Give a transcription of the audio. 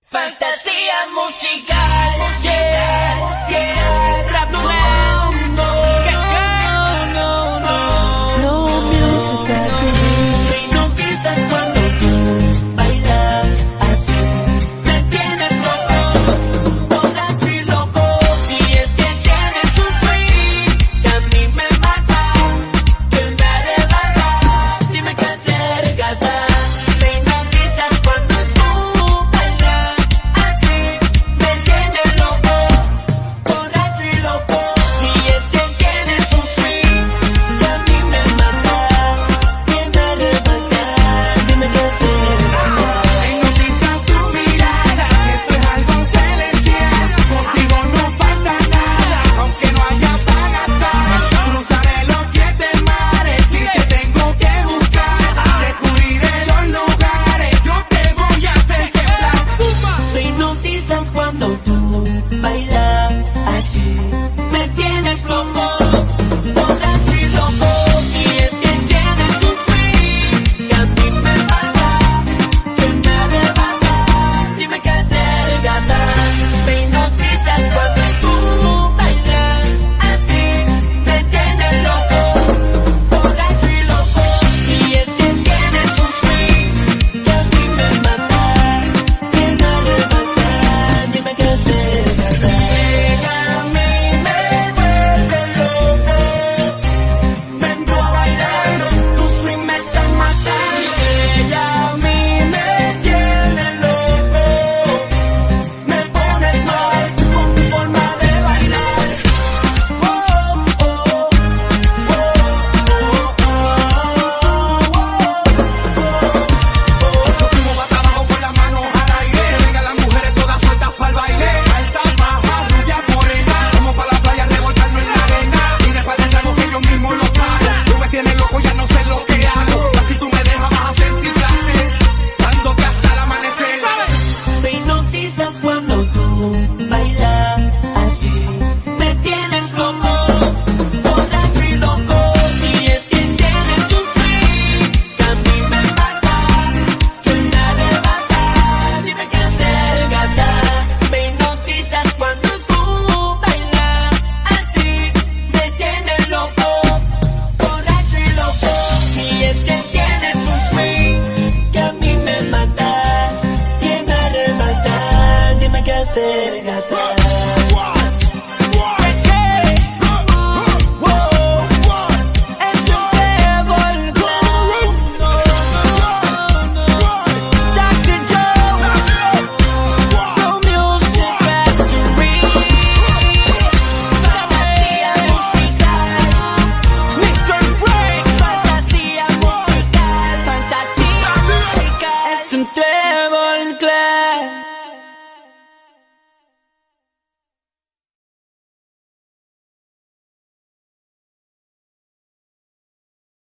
Fantasía musical, yeah, yeah, trap mundo, no musical. Me hipnotizas cuando tú bailas así, me tienes loco, borracho y loco. Y es que tienes un swing que a mí me mata, que me arrebata. Dime qué hacer, gata. Me hipnotizas cuando tú bailas así, me tienes loco, borracho y loco. Y es que tienes un swing que a mí me mata, que me arrebata. Dime qué hacer, gata. Hipnotiza tu mirada, esto es algo celestial. Contigo no falta nada, aunque no haya para gastar. Cruzaré los 7 mares si te tengo que buscar. Descubriré los lugares, yo te voy a hacer temblar. Me hipnotizas cuando tú bailas así, me tienes loco, borracho y loco. Y es que tienes un swing que a mí me mata, que me arrebata. Dime qué hacer, gata. Me hipnotizas cuando tú bailas así, me tienes loco, borracho y loco. Y es que tienes un swing que a mí me mata, que me arrebata. Dime qué hacer, gata. A mí me vuelve loco, vengo a bailar, tu swing me está matando. Ella a mí me tiene loco, me pones mal con tu forma de bailar. Subo más abajo con las manos al aire. Que vengan las mujeres todas sueltas para el baile. Altas, bajas, rubias, morenas. Vamos para la playa a revolcarnos en la arena. Y después de trago que yo mismo lo trago. Tú me tienes loco, ya no sé lo que hago. Si tú me dejas vas a sentir placer, dándote hasta el amanecer. Me hipnotizas cuando tú bailas así, me tienes loco, borracho y loco. Y es que tienes un swing que a mí me mata, que me arrebata. Dime qué hacer, gata. Me hipnotizas cuando tú bailas así, me tienes loco, borracho y loco. Y es que tienes un swing que a mí me mata, que me arrebata. Dime qué hacer, gata.